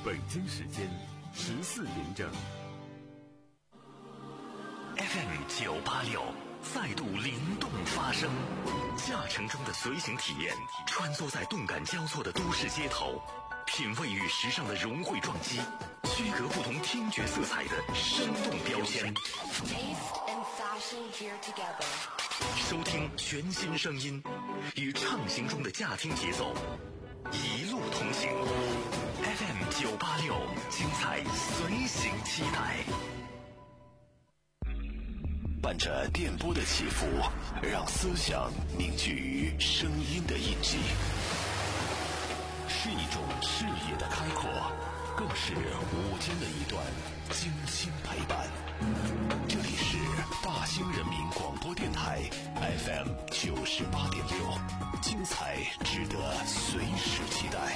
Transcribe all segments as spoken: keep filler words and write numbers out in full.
北京时间十四点整。 F M 九八六再度灵动发声，驾乘中的随行体验，穿梭在动感交错的都市街头，品味与时尚的融汇撞击，区隔不同听觉色彩的生动标签。收听全新声音，与畅行中的驾听节奏，一路同行。F M 九八六，精彩随行期待。 伴着电波的起伏，让思想凝聚于声音的印记，是一种视野的开阔，更是午间的一段精心陪伴。这里是大兴人民广播电台 F M 九十八点六，精彩值得随时期待。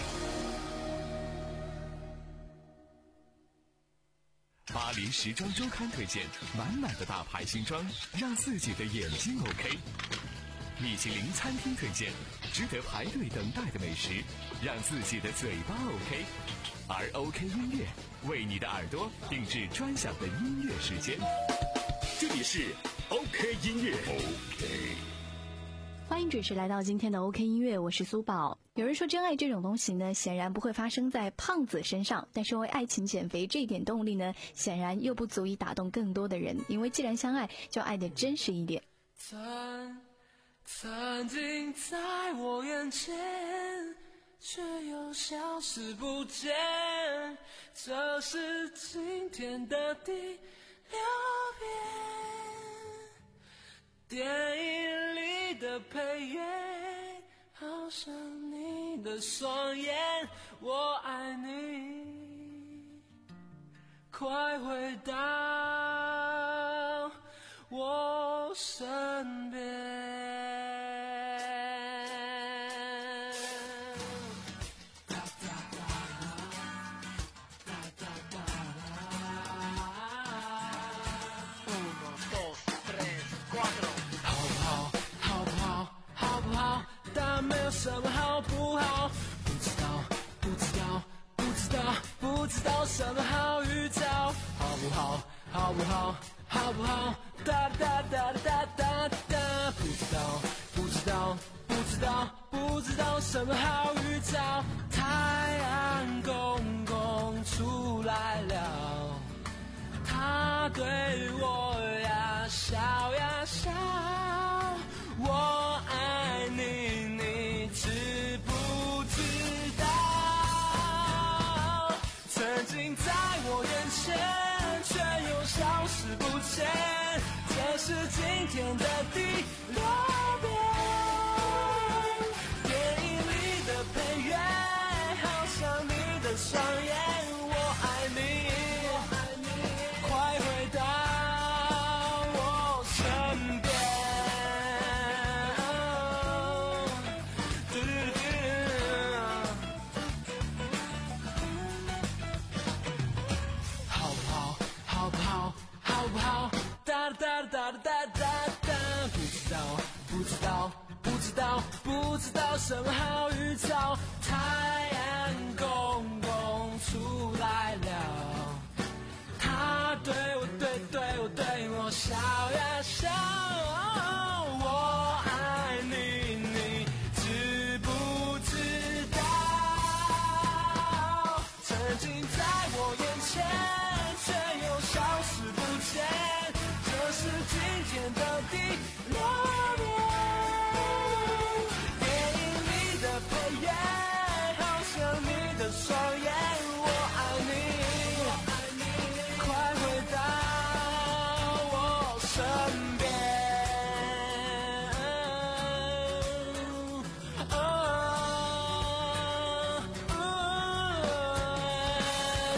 巴黎时装周刊推荐满满的大牌新装，让自己的眼睛 OK。米其林餐厅推荐值得排队等待的美食，让自己的嘴巴 OK。而 OK 音乐为你的耳朵定制专享的音乐时间，这里是 OK 音乐。 OK， 欢迎准时来到今天的 OK 音乐，我是苏宝。有人说真爱这种东西呢，显然不会发生在胖子身上，但是为爱情减肥这一点动力呢，显然又不足以打动更多的人，因为既然相爱，就爱得真实一点。 曾曾经在我眼前，却又消失不见，这是今天的第六遍。电影里的配乐，好像你的双眼，我爱你，快回到我身边。但没有什么好不好，不知道，不知道，不知道，不知道什么好预兆，好不好，好不好，好不好，哒哒哒哒哒哒，不知道，不知道，不知道，不知道什么好预兆，太阳公公出来了，他对我呀笑呀笑，我爱你，你知不知道？曾经在我眼前，却又消失不见，这是今天的第六遍。电影里的配乐，好像你的双眼，我爱你，快回到我身边。哒哒哒哒哒哒，不知道，不知道，不知道，不知道什么好预兆，太阳公公出来了，他对我对对我对我笑呀笑，我爱你，你知不知道？曾经在我眼前，却又消失不见，这是今天的第六遍。电影里的配乐，好像你的双眼，我爱你，快回到我身边。哦哦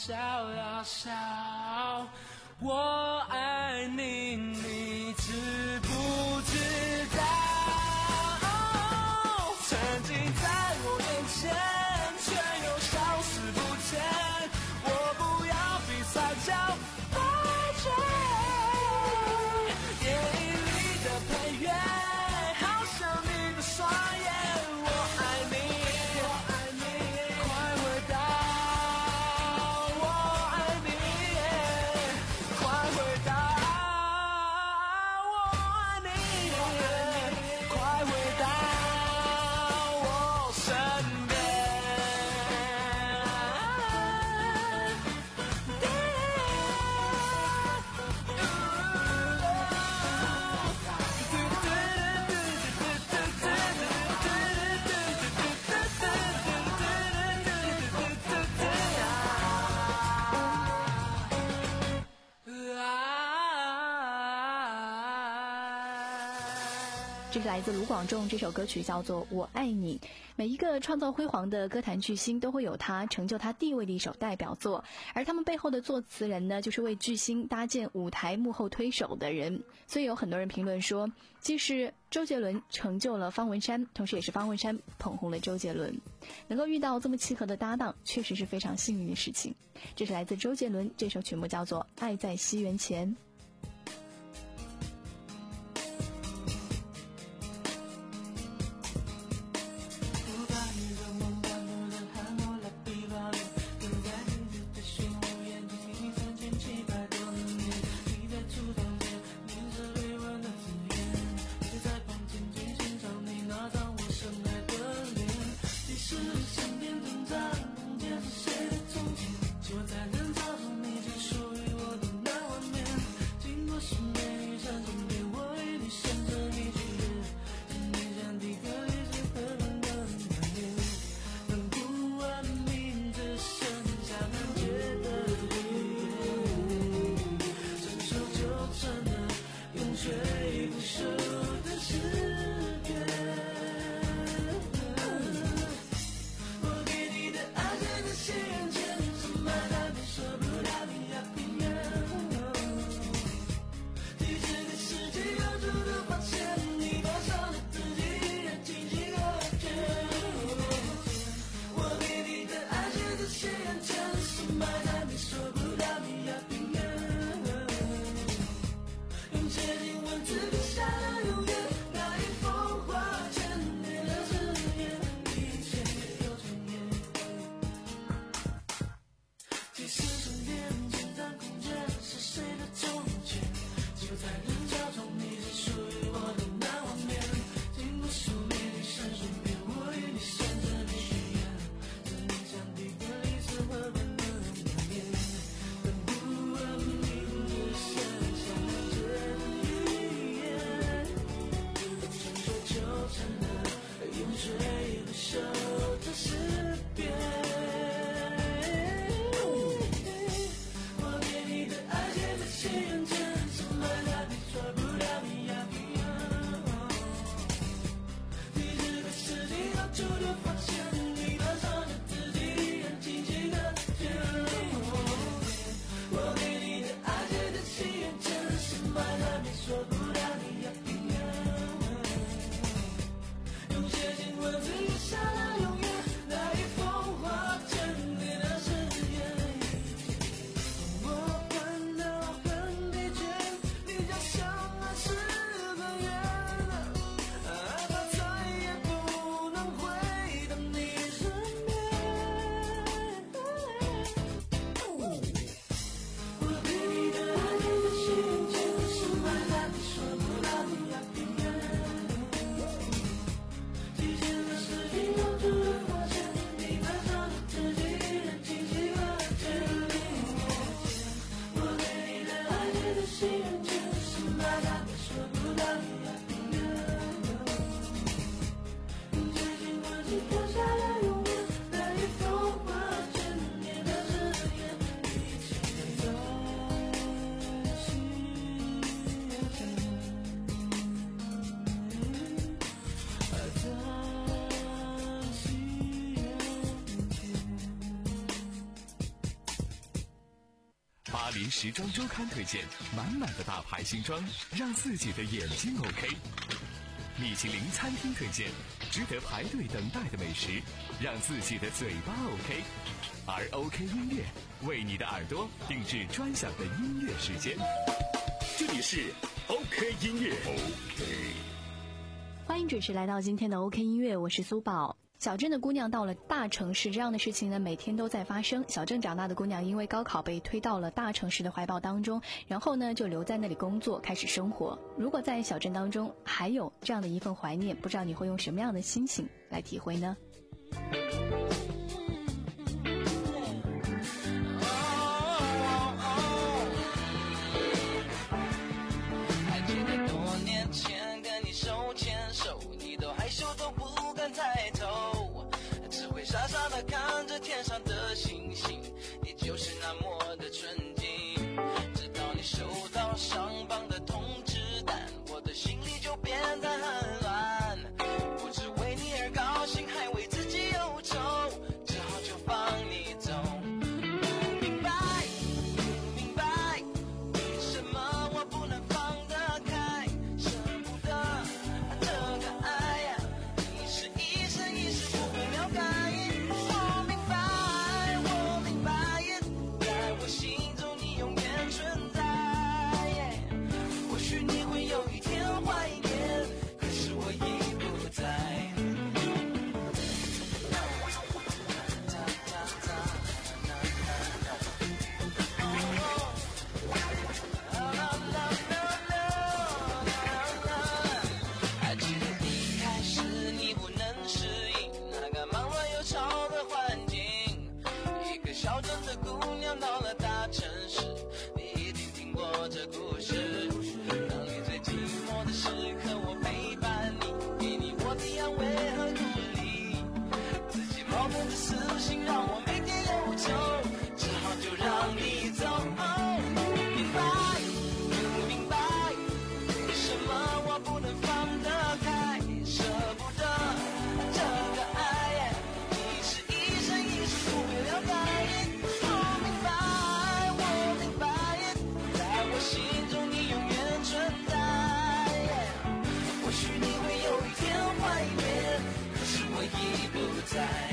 笑呀笑，我爱你，你知不知道？曾经在我眼前，却又消失不见。我不要比赛叫发掘，电影里的配乐，好像你的双眼。我爱你，我爱你，快回答。我爱你，快回答。我爱你，快回答。我身边。 这是来自卢广仲，这首歌曲叫做《我爱你》。每一个创造辉煌的歌坛巨星都会有他成就他地位的一首代表作，而他们背后的作词人呢，就是为巨星搭建舞台幕后推手的人。所以有很多人评论说，既是周杰伦成就了方文山，同时也是方文山捧红了周杰伦。能够遇到这么契合的搭档，确实是非常幸运的事情。这是来自周杰伦，这首曲目叫做《爱在西元前》。 巴黎时装周刊推荐满满的大牌新装，让自己的眼睛 OK。米其林餐厅推荐值得排队等待的美食，让自己的嘴巴 OK。而 OK 音乐为你的耳朵定制专享的音乐时间。 这里是 OK 音乐。 OK。 欢迎准时来到今天的 OK 音乐，我是苏宝。小镇的姑娘到了大城市，这样的事情呢每天都在发生。小镇长大的姑娘因为高考被推到了大城市的怀抱当中，然后呢就留在那里工作，开始生活。如果在小镇当中还有这样的一份怀念，不知道你会用什么样的心情来体会呢？ 还记得多年前跟你手牵手，你都害羞都不敢抬头，只会傻傻地看着天上的星星，你就是那么的纯净。直到你收到上榜的通知单，我的心里就变得很乱，不只为你而高兴，还为自己忧愁，只好就放你走。不明白不明白为什么我不能放得开，舍不得这个爱呀，你是一生一世不会了解。我明白我明白，在我心中你永远存在。或许你会有一天怀念，可是我已不在。还记得一开始你不能适应那个忙乱又吵的环境，一个小镇的姑娘到了大城市，你一定听过这故事。当你最寂寞的时刻，我陪伴你，给你我的安慰和鼓励，自己矛盾的私心让我每天忧愁，只好就让你走。不明白不明白为什么我不能放得开，舍不得这个爱，你是一生一世不会了解。我明白我明白，在我心中你永远存在。或许你会有一天怀念，可是我已不在。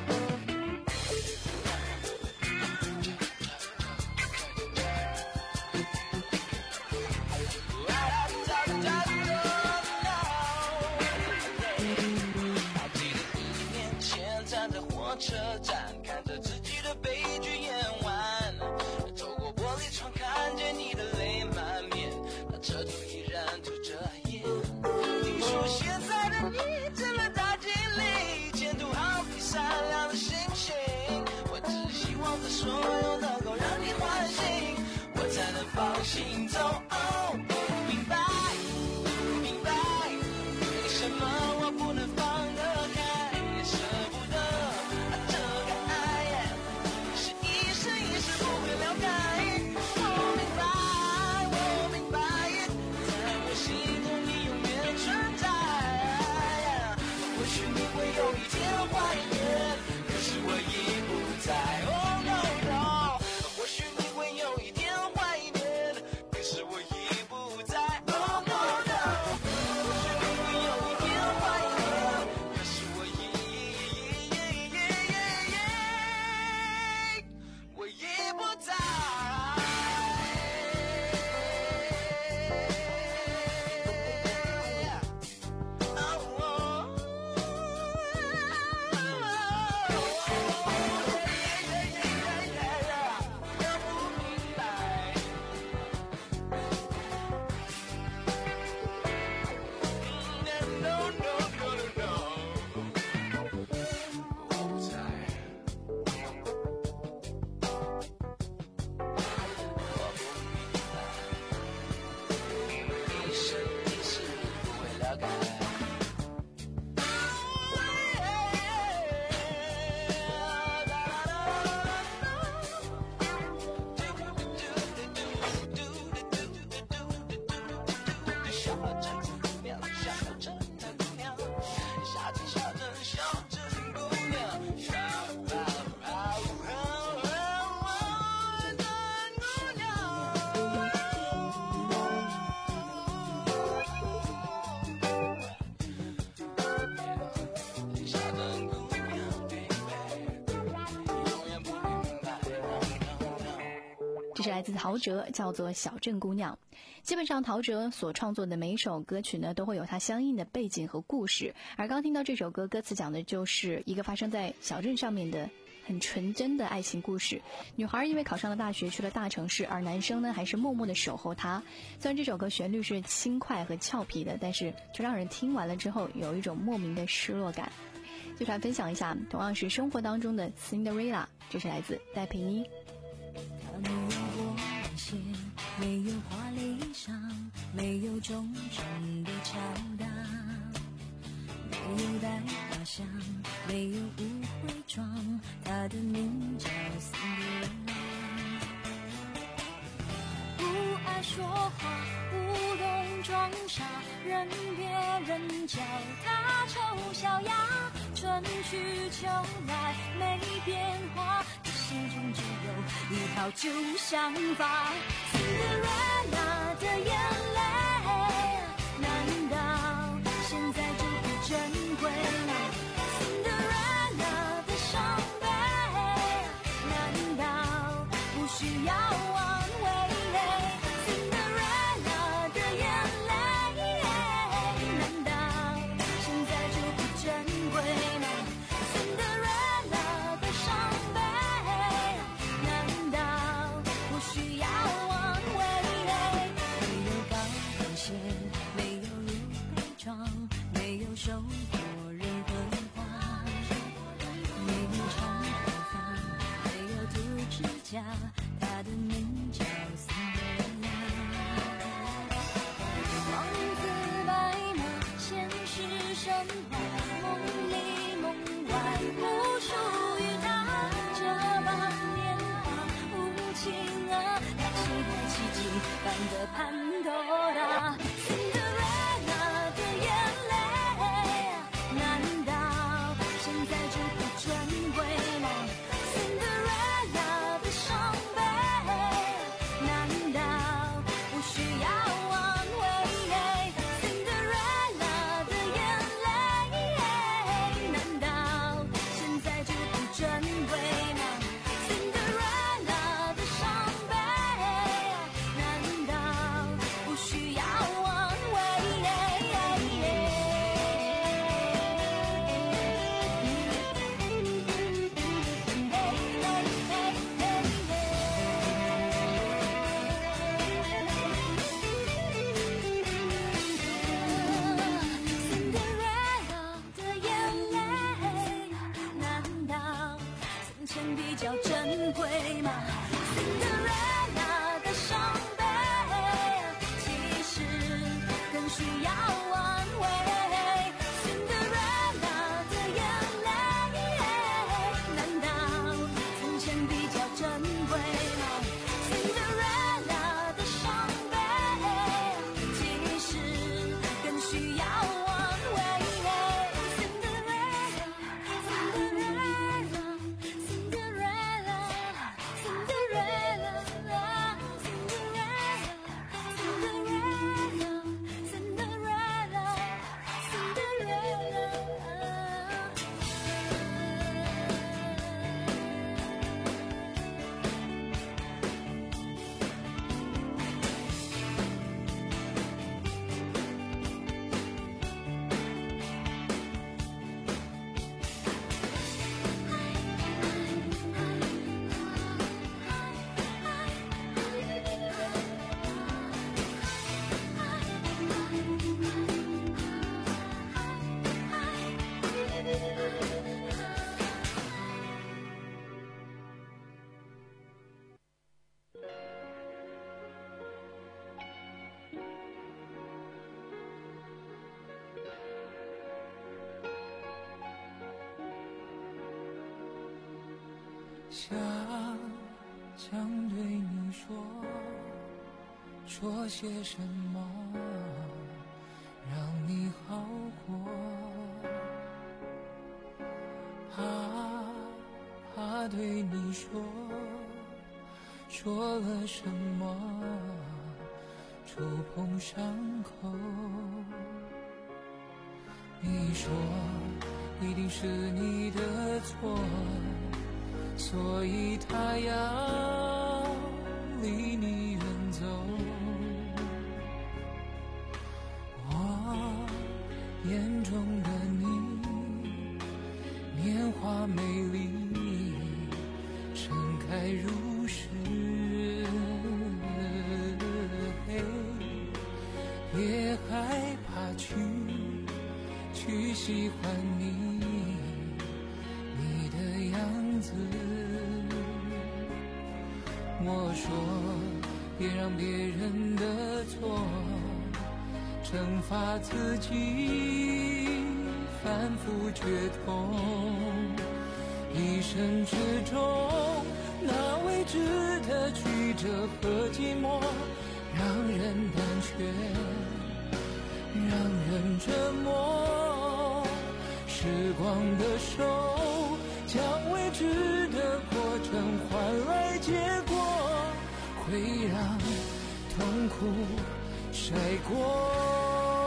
还记得一年前站在火车站，看着自己的悲剧演完，透过玻璃窗看见你的泪满面，那车头依然吐着烟。听说现在的你正在大经历，前途好比闪亮的星星，我只希望这所有能够让你欢喜，我才能放心走。哦，不明白不明白为什么我不能放得开，舍不得这个这是来自陶喆，叫做《小镇姑娘》。基本上陶喆所创作的每一首歌曲呢，都会有它相应的背景和故事。而刚听到这首歌，歌词讲的就是一个发生在小镇上面的很纯真的爱情故事。女孩因为考上了大学去了大城市，而男生呢还是默默的守候她。虽然这首歌旋律是轻快和俏皮的，但是却让人听完了之后有一种莫名的失落感。就来分享一下同样是生活当中的 Cinderella， 这是来自戴佩妮。 他没有过晚些，没有华丽衣裳，没有重重的敲打，没有带花香，没有误会妆，他的名叫辛德勒拉。不爱说话，不懂装傻，任别人叫他丑小鸭，春去秋来没变化，他心中只有一套旧想法。Cinderella的眼泪，难道现在就不珍贵吗？ Cinderella 的伤悲，难道不需要挽回？ Cinderella 的眼泪，难道现在就不珍贵吗？ Cinderella 的伤悲，难道不需要挽回？没有高跟鞋，没有入杯装，没有受过任何花，没有长头发，没有涂指甲，他的名叫辛德勒拉。王子白马，现实神话，梦里梦外不属于他。这般年华无情啊，他期待奇迹般的潘多拉。Cinderella 的眼泪，难道现在就不珍贵吗？ Cinderella 的伤悲，难道不需要挽回？ Cinderella 的眼泪，难道现在就不珍贵吗？ Cinderella 的伤悲，难道不需要挽回？Cinderella 的眼泪，难道从前比较珍贵吗？ Cinderella 的伤悲，其实更需要挽回。 Cinderella 的眼泪，难道从前比较珍贵吗？ Cinderella 的伤悲，其实更需要挽回。 Cinderella Cinderella Cinderella Cinderella Cinderella Cinderella 想想对你说，说些什么让你好过，怕怕对你说，说了什么触碰伤口。你说一定是你的错，所以他要离我说，别让别人的错惩罚自己，反复决痛。一生之中，那未知的曲折和寂寞，让人胆怯，让人折磨。时光的手将未知的过程换来结果，会让痛苦晒过。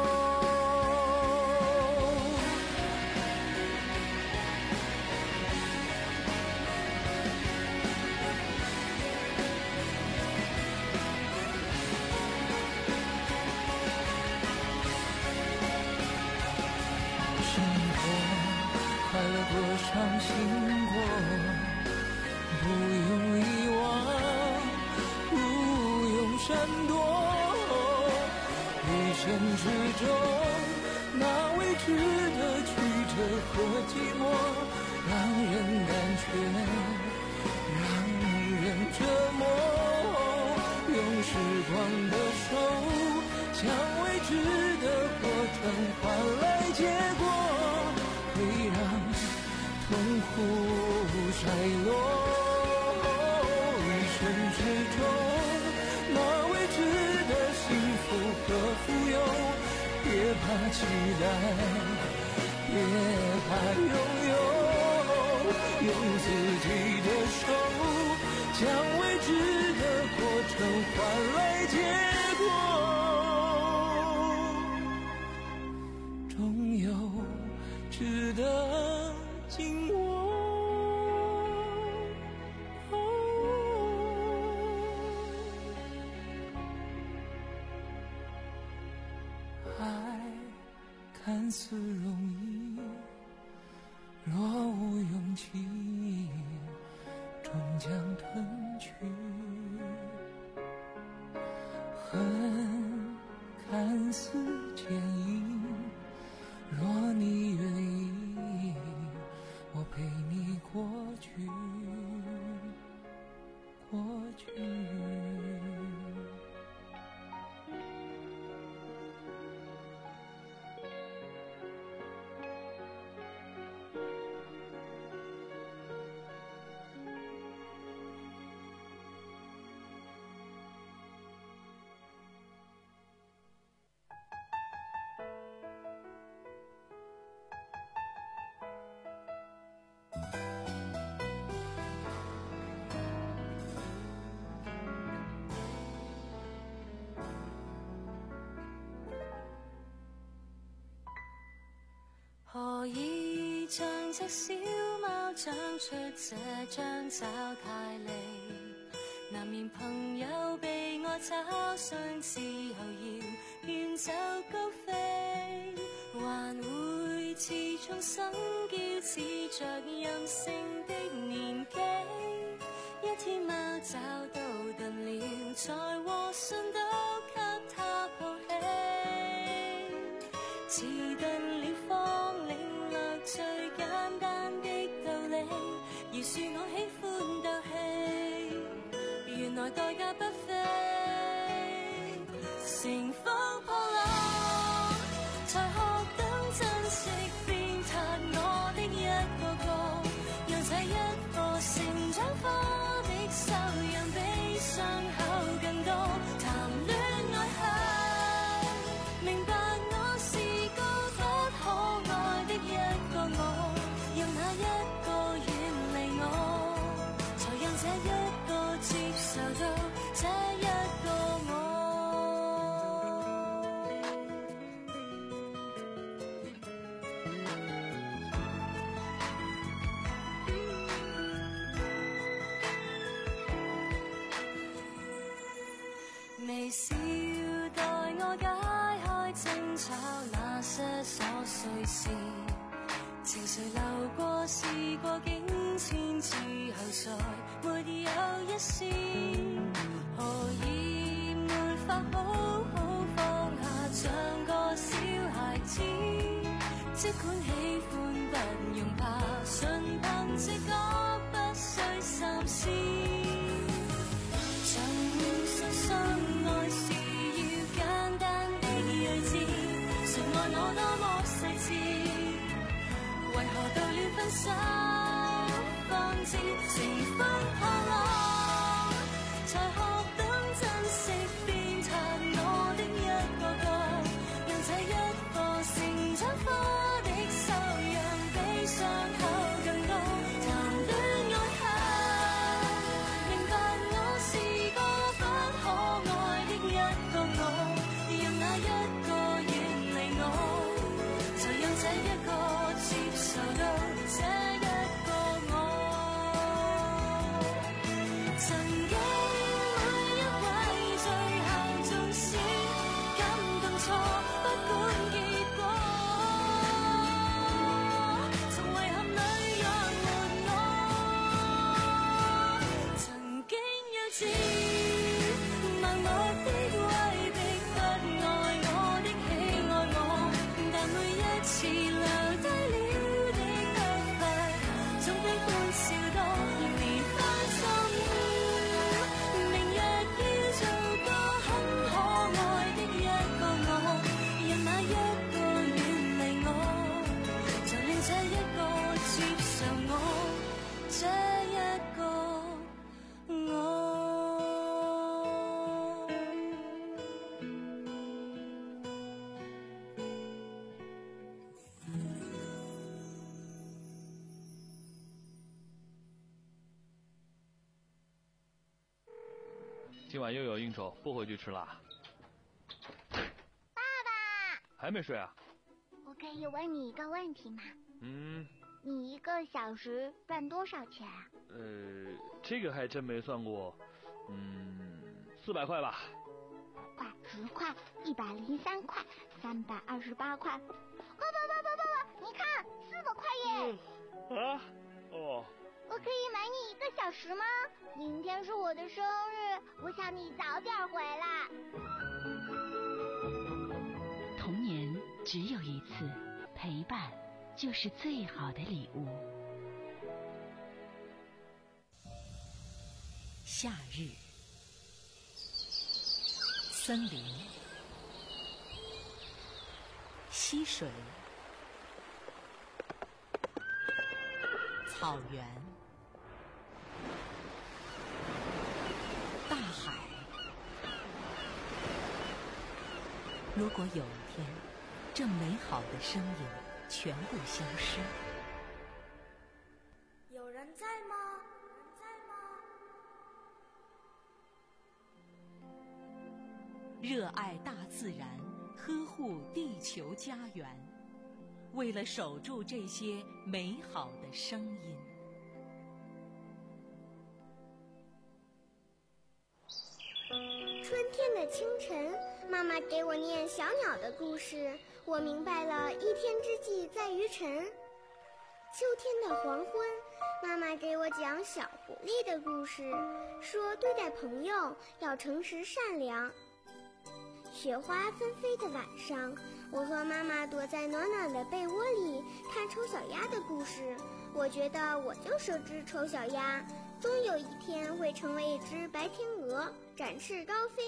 快乐过，伤心过，不用遗忘，不用闪躲。一生之中，那未知的曲折和寂寞，让人胆怯，让人折磨。用时光的手，将未知的过程换来结果，会让痛苦晒落。一生之中，那未知的幸福和富有，别怕期待，别怕拥有。用自己的手，将未知的过程换来结果，终有值得紧握。爱看似容易，若无勇气，终将吞去。恨看似坚硬，若你愿意，我陪你过去，过去。 何以像隻小貓長出這張爪太利，難免朋友被我找傷之後要遠走高飛，還會自重生驕似着任性的年紀，一天貓找到近了才和信都給他抱起，似近了方領略最簡單的道理，饒恕我喜歡鬥氣，原來代價不菲，乘風破浪才學懂珍惜鞭撻我的一個個，讓這一個成長課的修養比傷口更多，談戀愛後明白我是個不可愛的一個我，讓那一個遠離我，才讓這一個接受到這一個我。微笑待我解開爭吵那些瑣碎事，情緒流過事過境遷之後再沒有一絲，何以沒法好好放下像個小孩子，即管喜歡不用怕，純憑直覺不需三思， 那麼細緻，為何到了分手方知情分可樂，才學懂珍惜鞭撻我的一個個，讓這一個成長科的修養比傷口更多。談戀愛後明白我是個不可愛的一個我，讓那一個遠離我，就讓這一個接受到這一個我。曾經每一位最後縱使感動錯，不管結果，從遺憾裏養活我。曾經要知盲目的威逼不愛我的喜愛我，但每一次留低了的得快，總比歡笑多，連番心。明日要做個很可愛的一個我，讓那一個遠離我，就令這一個接受我，這一個我。 今晚又有应酬，不回去吃啦。 爸爸， 还没睡啊？ 我可以问你一个问题吗？ 嗯， 你一个小时赚多少钱啊？ 呃，这个还真没算过。嗯，四百块吧。 块、十块、一百零三块、三百二十八块。爸爸爸爸爸爸，你看，四百块耶！ 啊？哦。 我可以买你一个小时吗？明天是我的生日，我想你早点回来。 童年只有一次，陪伴就是最好的礼物。夏日，森林，溪水，草原，大海。如果有一天，这美好的声音全部消失， 有人在吗？人在吗？ 热爱大自然，呵护地球家园，为了守住这些美好的声音。 春天的清晨，妈妈给我念小鸟的故事，我明白了一天之计在于晨。秋天的黄昏，妈妈给我讲小狐狸的故事，说对待朋友要诚实善良。雪花纷飞的晚上，我和妈妈躲在暖暖的被窝里看丑小鸭的故事，我觉得我就是只丑小鸭，终有一天会成为一只白天鹅，展翅高飞。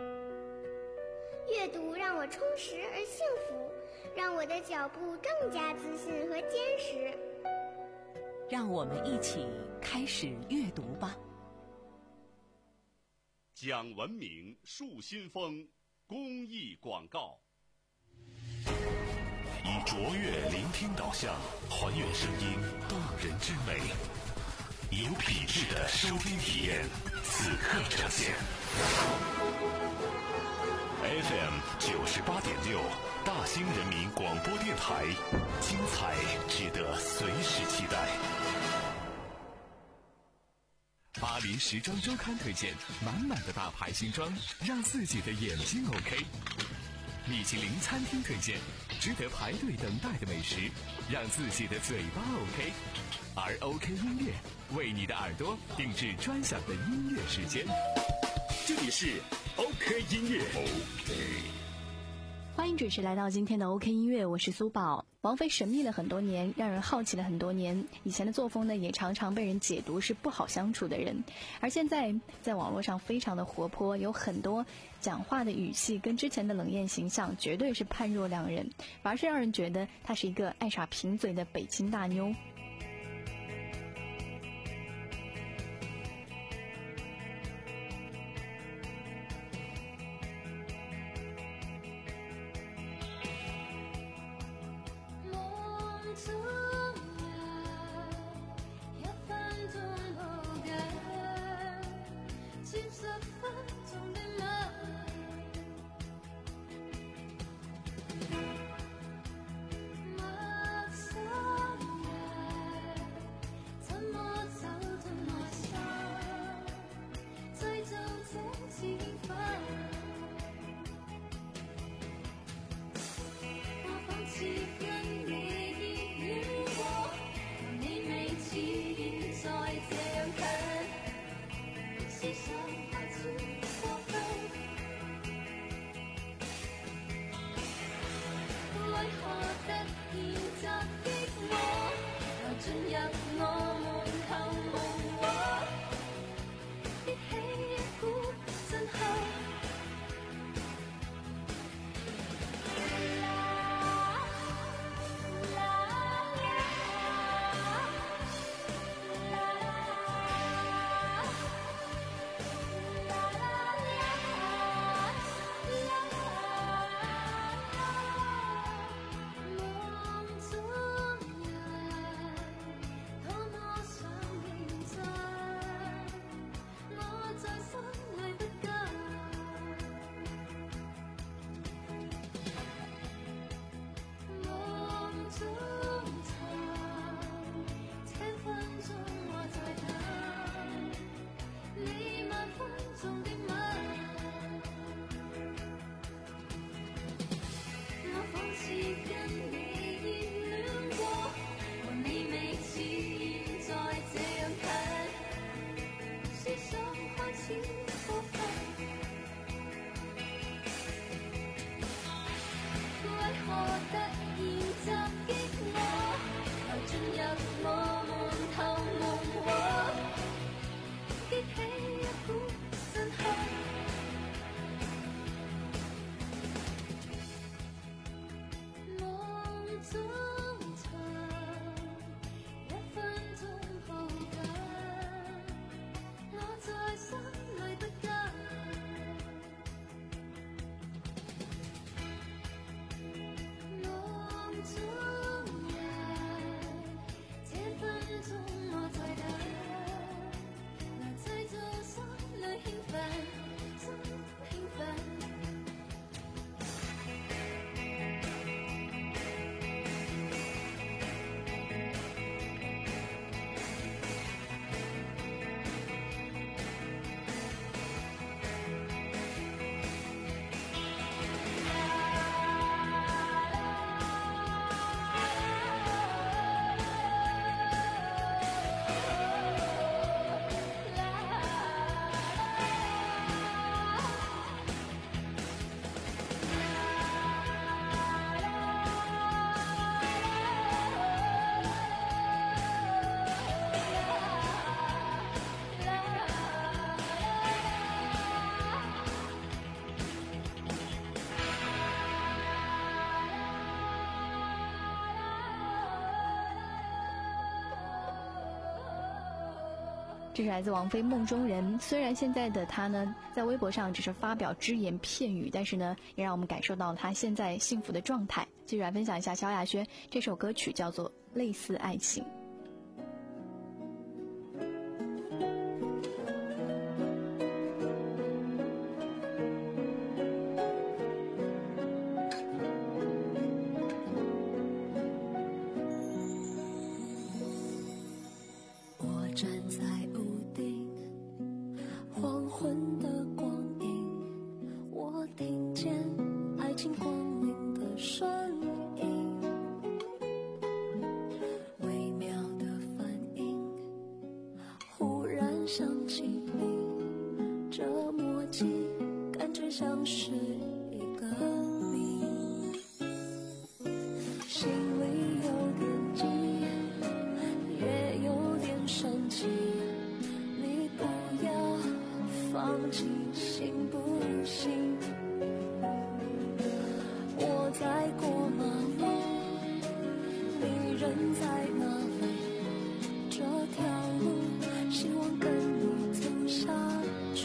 阅读让我充实而幸福，让我的脚步更加自信和坚实。 让我们一起开始阅读吧。 讲文明树新风公益广告。 以卓越聆听导向，还原声音动人之美，有品质的收听体验，此刻呈现。F M 九十八点六，大兴人民广播电台，精彩值得随时期待。 巴黎时装周刊推荐满满的大牌新装，让自己的眼睛 OK。米其林餐厅推荐值得排队等待的美食，让自己的嘴巴 OK。而 OK 音乐为你的耳朵定制专享的音乐时间。 这里是 OK 音乐。 OK。 欢迎准时来到今天的 OK 音乐，我是苏宝。王菲神秘了很多年，让人好奇了很多年，以前的作风呢，也常常被人解读是不好相处的人，而现在在网络上非常的活泼，有很多讲话的语气跟之前的冷艳形象绝对是判若两人，反而是让人觉得她是一个爱耍贫嘴的北京大妞。这是来自王菲《梦中人》。虽然现在的她呢，在微博上只是发表只言片语，但是呢，也让我们感受到她现在幸福的状态。继续来分享一下萧亚轩这首歌曲，叫做《类似爱情》。 想起你，这默契感觉像是一个谜。 心里有点急，也有点生气，你不要放弃，行不行？我在过马路，你人在哪里？这条路希望跟你走下去。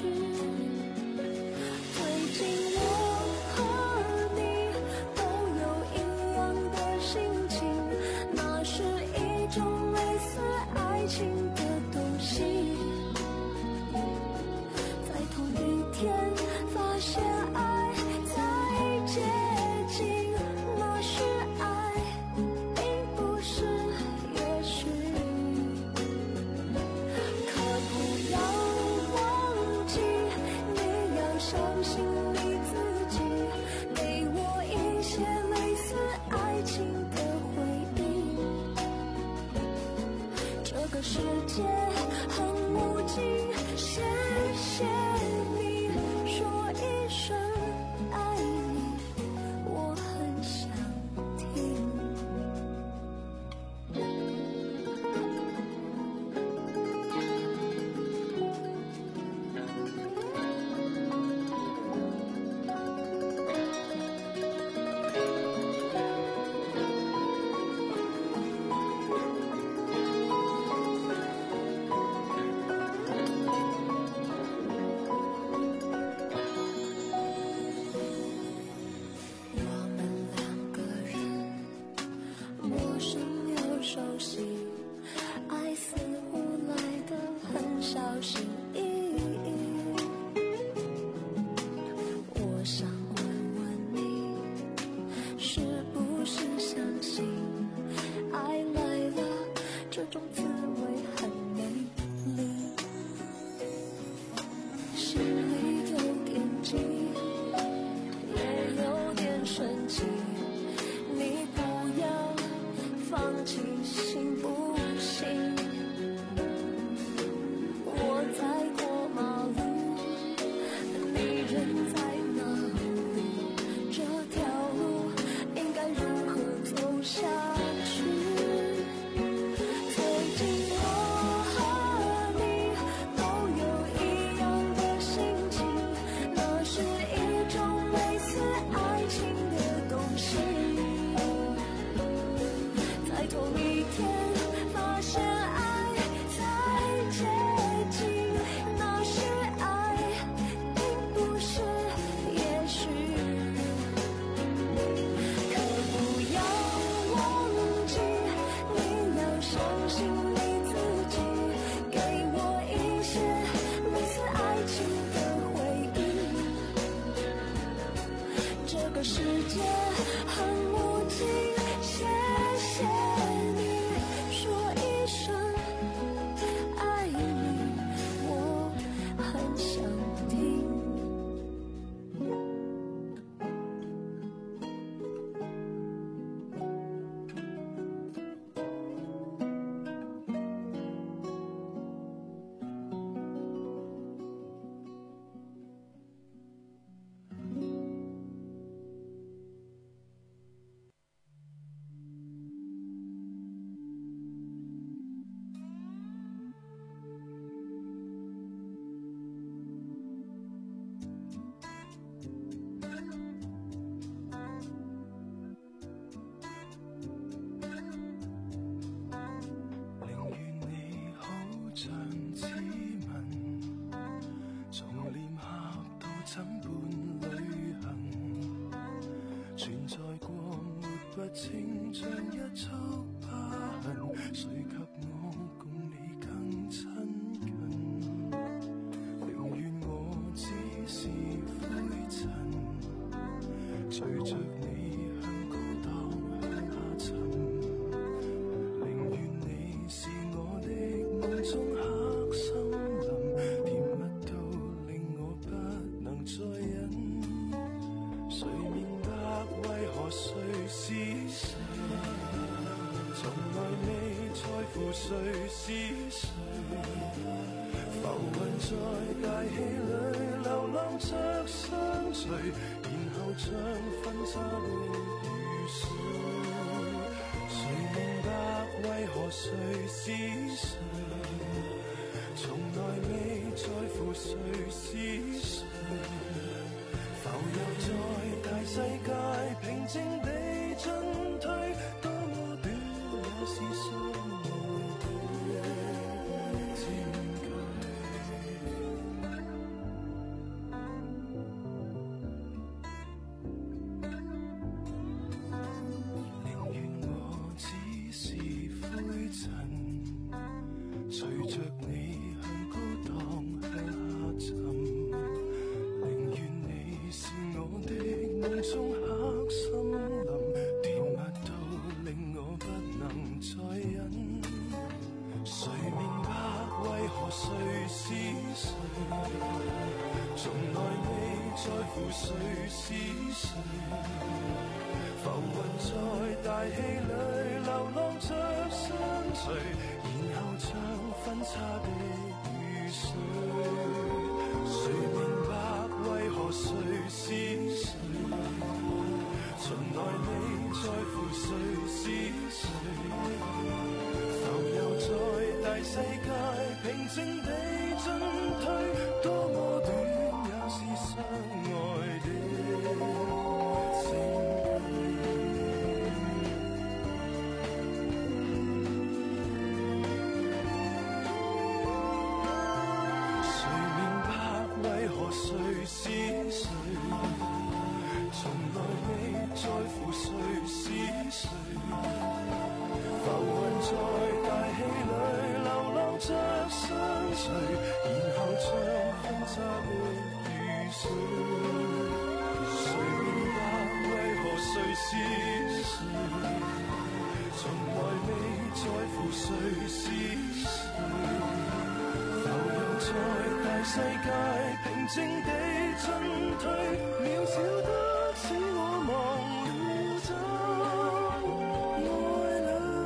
最近我和你都有一样的心情，那是一种类似爱情的东西。在同一天发现爱在接近，那是爱，并不是也许。可不要忘记，你要相信你自己，给我一些类似爱情的回忆。这个世界很无尽，谢谢你说一声爱你，我很想听。我们两个人，陌生又熟悉，爱似乎来得很小心翼翼。我想问问你，是不是相信爱来了，这种滋味很美丽？心里有点急，也有点生气，你不要放弃，行不行？我在过马路，你人在哪里？这条路应该如何走下去？最近我和你都有一样的心情，那是一种类似爱情的东西。在同一天发现爱在接近，那是爱，并不是也许。可不要忘记，你要相信你自己，给我一些类似爱情的回忆。这个世界很无尽，谢谢你说一声爱你，我很想听。 寧願你好像指紋，從臉頰到枕畔旅行，存在過抹不清像一束疤痕，誰給我共你更親近？寧願我只是灰塵，隨着你向高檔向下沉。寧願你是我的夢中黑森林，甜蜜到令我不能再忍。誰明白為何誰是誰？從來未在乎誰是誰。浮雲在大氣裏流浪着相隨，然後將分岔的雨水何谁是谁，从来未在乎谁是谁，浮游在大世界，平静地进退，多么短也是相愛的證據。寧願我只是灰塵，隨着你向高檔向下沉，寧願你是我的夢中黑森林，甜蜜到令我不能再忍。誰明白為何誰是誰，從來未在乎誰是誰，浮雲在大氣裏流浪着相隨，然後將分岔地遇水。誰明白為何誰是誰，從來未在乎誰是誰，浮游在大世界，平靜地進退，多麼短也是相愛的證據。誰明白為何誰是誰，從來未在乎誰是誰，浮雲在大氣裏流浪着相隨，然後將分岔地遇水。誰明白為何誰是誰，從來未在乎誰是誰，浮游在大世界，平靜地進退，渺小得使我忘了走愛侶。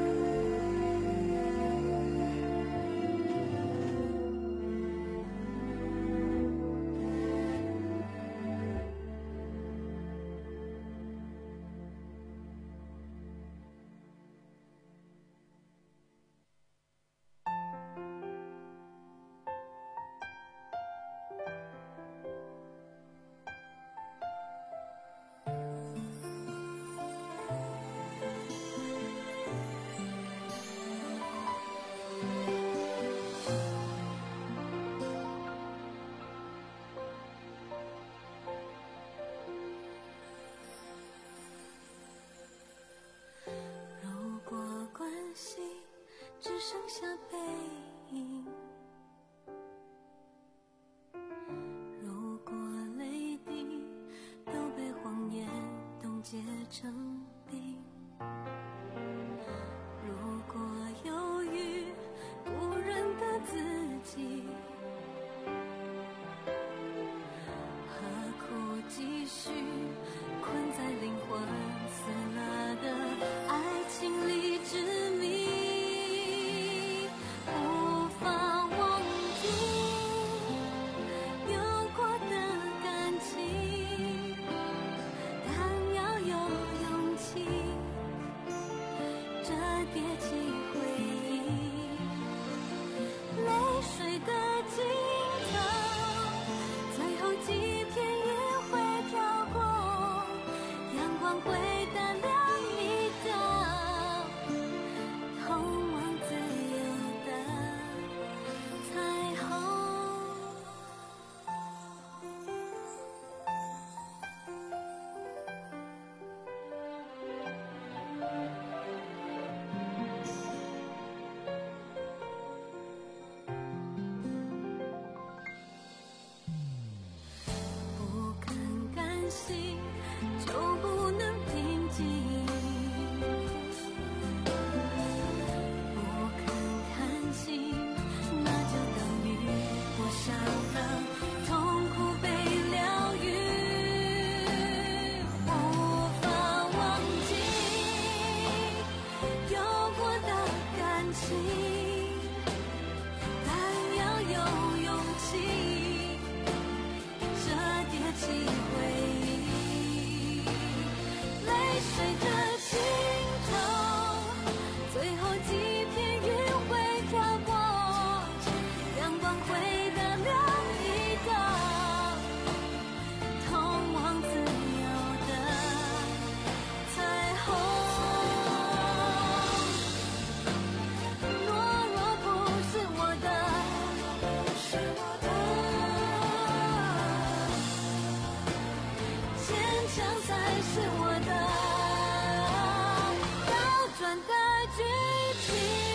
如果关系只剩下背影，如果泪滴都被谎言冻结成冰，如果犹豫不认得自己，何苦继续困在灵魂撕拉的爱情里执迷？无法忘记有过的感情，但要有勇想才是我的倒转的剧情。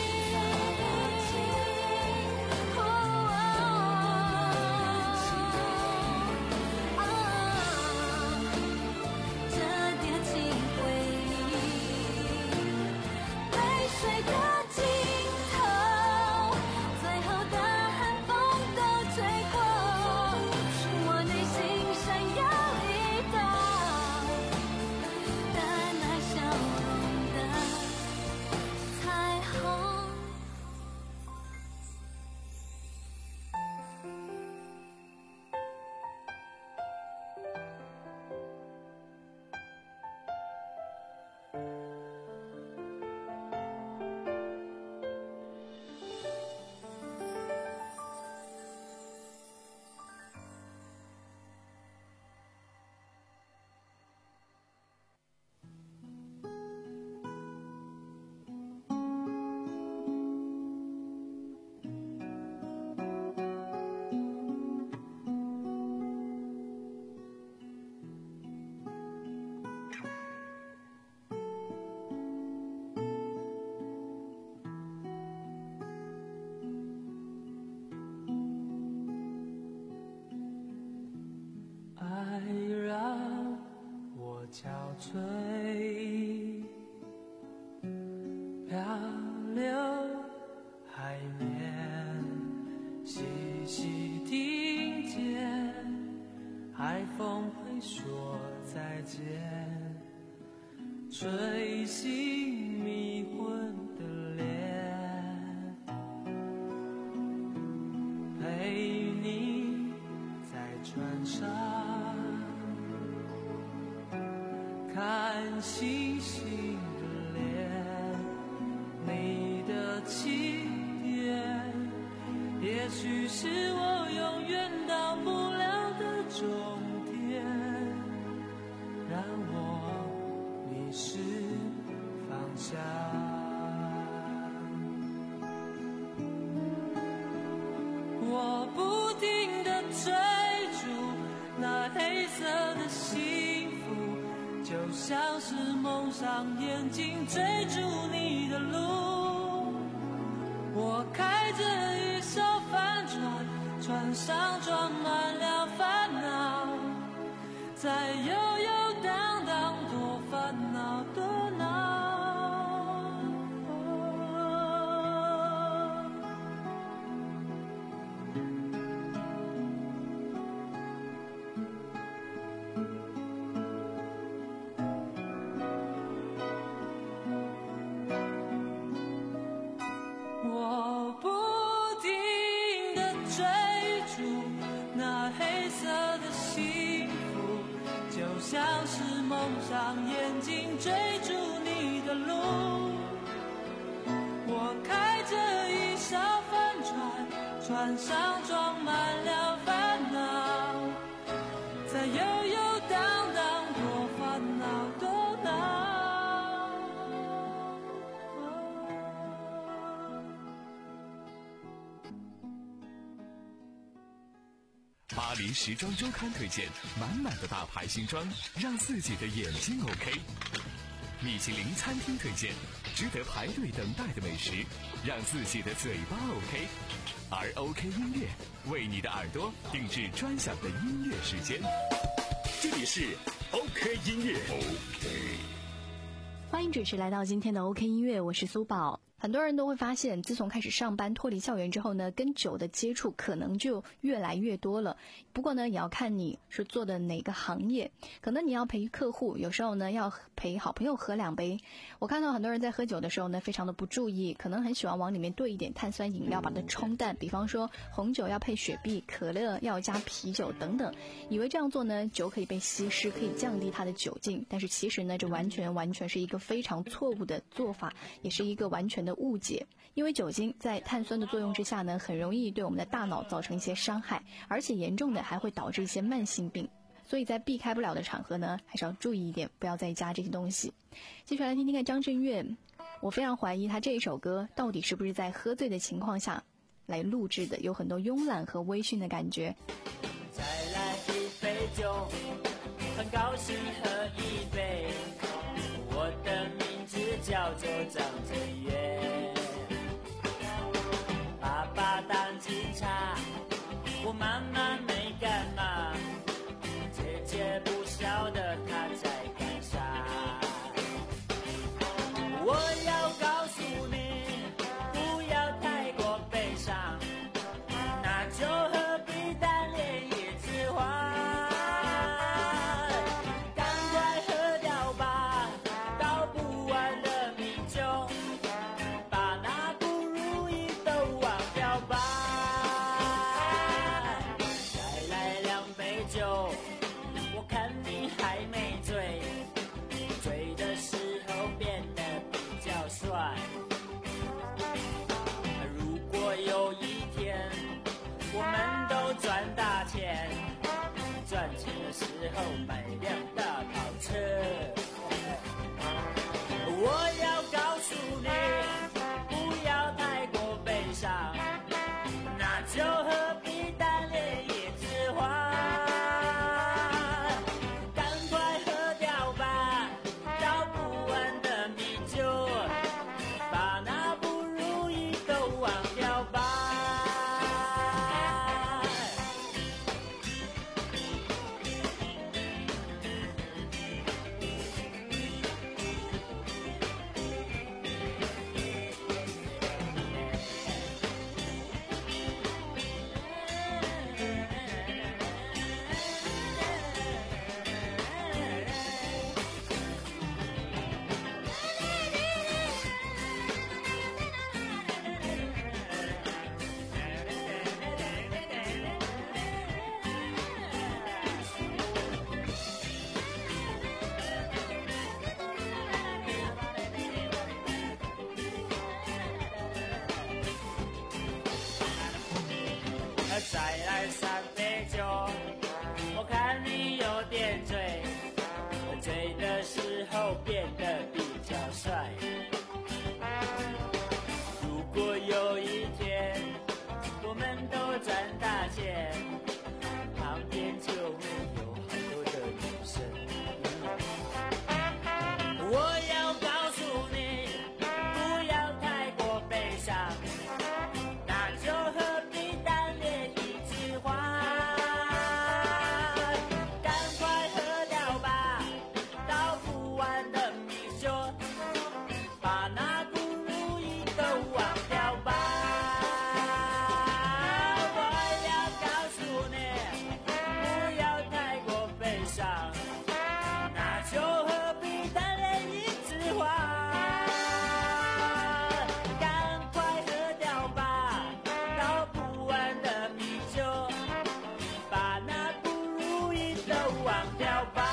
憔悴，漂流海面，细细听见海风会说再见，吹醒迷昏的脸，陪你在船上看星星的脸，你的起点，也许是我永远到不了的终点，让我迷失方向。我不停地追逐那黑色的幸福，就像是蒙上眼睛追逐你的路。我开着一艘帆船，船上装满了烦恼，在悠悠荡荡，多烦恼多恼。我不停地追逐那黑色的幸福，就像是蒙上眼睛追逐你的路。我开着一艘帆船，船上装满了烦恼，在悠悠荡荡，多烦恼多恼。 巴黎时装周刊推荐满满的大牌新装，让自己的眼睛 OK。米其林餐厅推荐值得排队等待的美食，让自己的嘴巴 OK。而 OK 音乐为你的耳朵定制专享的音乐时间。 这里是 OK 音乐 OK。 欢迎准时来到今天的 OK 音乐，我是苏宝。很多人都会发现，自从开始上班脱离校园之后呢，跟酒的接触可能就越来越多了。不过呢，也要看你是做的哪个行业，可能你要陪客户，有时候呢要陪好朋友喝两杯。我看到很多人在喝酒的时候呢，非常的不注意，可能很喜欢往里面兑一点碳酸饮料把它冲淡，比方说红酒要配雪碧，可乐要加啤酒等等，以为这样做呢，酒可以被稀释，可以降低它的酒劲，但是其实呢，这完全完全是一个非常错误的做法，也是一个完全的误解。因为酒精在碳酸的作用之下呢，很容易对我们的大脑造成一些伤害，而且严重的还会导致一些慢性病。所以在避开不了的场合呢，还是要注意一点，不要再加这些东西。接下来听听看张震岳，我非常怀疑他这一首歌到底是不是在喝醉的情况下来录制的，有很多慵懒和微醺的感觉。 再来一杯酒，很高兴和我看你还没醉，醉的时候变得比较帅。如果有一天我们都赚大钱，赚钱的时候买辆大跑车，我要告诉你，不要太过悲伤，那就何必单恋一枝花。赶快喝掉吧，倒不完的米酒，把那不如意都忘掉吧。再来三杯酒，我看你有点醉，醉的时候变得比较帅。如果有一天我们都赚大钱，旁边就会有很多的女生。我要告诉你，不要太过悲伤，那就何必单恋一枝花。赶快喝掉吧，倒不完的米酒，把那不如意都忘掉吧。我要告诉你，不要太过悲伤，那就何必单恋一枝花。赶快喝掉吧，倒不完的米酒，把那不如意都忘掉吧。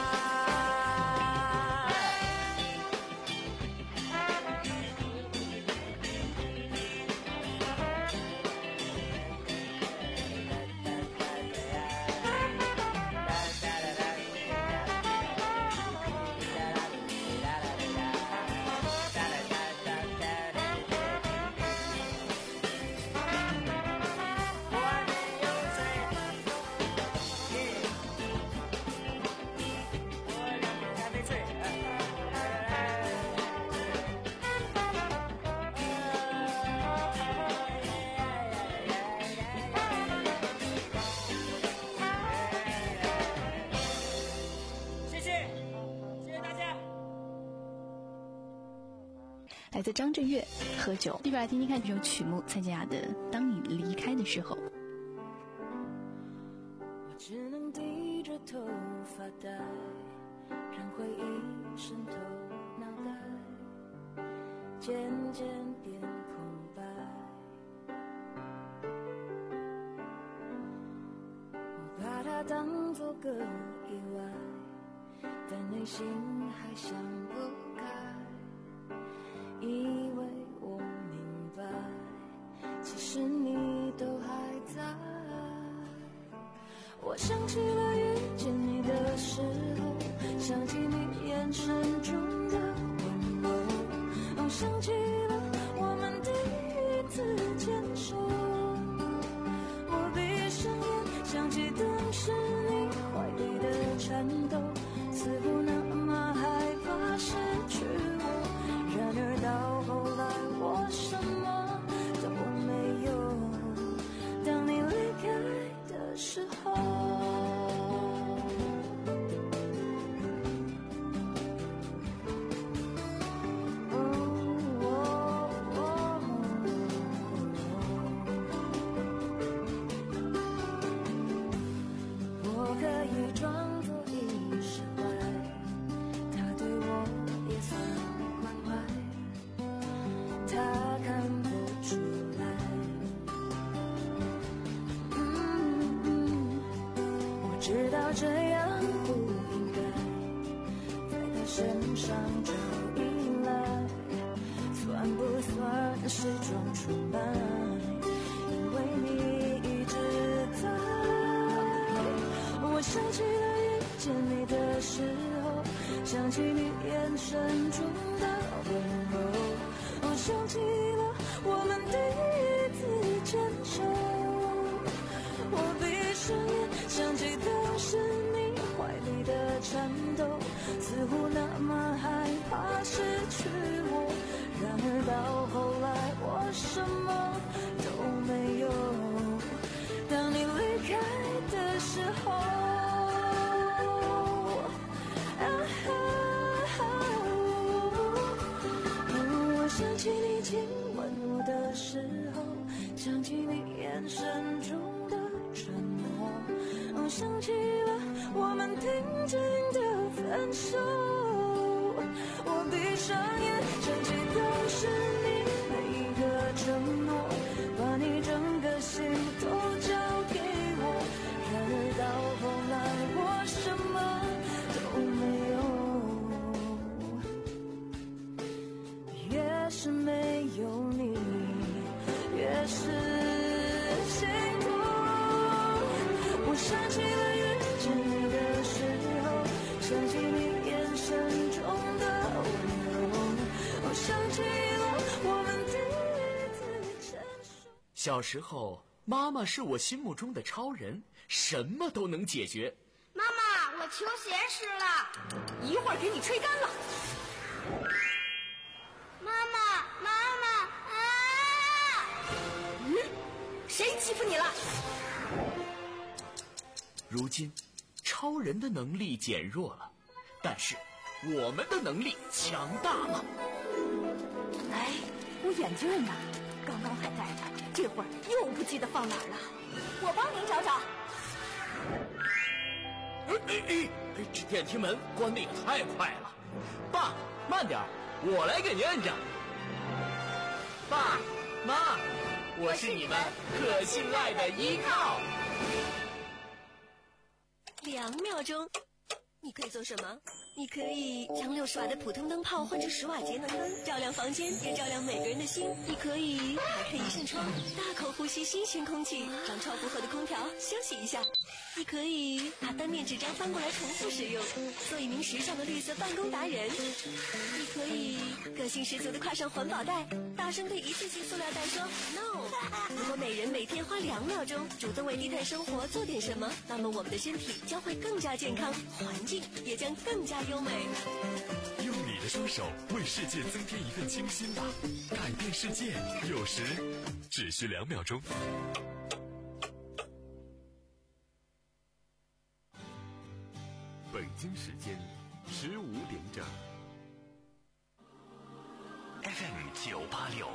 谢谢，谢谢大家。 来自张震岳《喝酒》，一边来听听看这首曲目，蔡健雅的《当你离开的时候》。 我只能低着头发呆，让回忆渗透脑袋，渐渐变空白。我把它当作个意外，但内心还想不开，以为我明白，其实你都还在。我想起了遇见你的时候，想起你眼神中的温柔，哦，想起了我们第一次牵手。我闭上眼，想起当时你怀里的颤抖，似乎那么害怕失去我。然而到后来，我什么都没有。当你离开的时候，我可以装作一时坏，他对我也算关怀，他看不出来。嗯嗯，我知道这样不应该在他身上找依赖，算不算是种出卖？因为你一直在。我想起了遇见你的时候，想起你眼神中的温柔，我想起了我们第一次牵手。我闭上眼，想起当时你怀里的颤抖，似乎那么害怕失去我。然而到后来，我什么都没有。当你离开的时候，啊啊啊我想起你亲吻我的时候，想起你眼神中的沉默，我想起了我们平静的分手。我闭上眼，想起当时你每一个承诺，把你整个心都交给我。然而到后来，我什么都没有。越是没有你，越是幸福。我想起了遇见你的时候，想起你眼神中的温柔，我想起了我们第一次牵手。 小时候，妈妈是我心目中的超人，什么都能解决。 妈妈，我球鞋湿了， 一会儿给你吹干了。 妈妈，妈妈啊！ 嗯，谁欺负你了？ 如今，超人的能力减弱了，但是我们的能力强大了。 哎，我眼镜呢？刚刚还戴着，这会儿又不记得放哪儿了。我帮您找找。 哎哎哎！这电梯门关得也太快了。爸，慢点，我来给您摁着。爸妈，我是你们可信赖的依靠。 两秒钟，你可以做什么？你可以将六十瓦的普通灯泡换成十瓦节能灯，照亮房间，也照亮每个人的心。你可以打开一扇窗，大口呼吸新鲜空气，让超负荷的空调休息一下。你可以把单面纸张翻过来重复使用，做一名时尚的绿色办公达人。你可以个性十足的挎上环保袋，大声对一次性塑料袋说 no。如果每人每天花两秒钟主动为低碳生活做点什么，那么我们的身体将会更加健康，环境也将更加优美。 用你的双手为世界增添一份清新吧，改变世界有时只需两秒钟。北京时间十五点整。 F M 九八六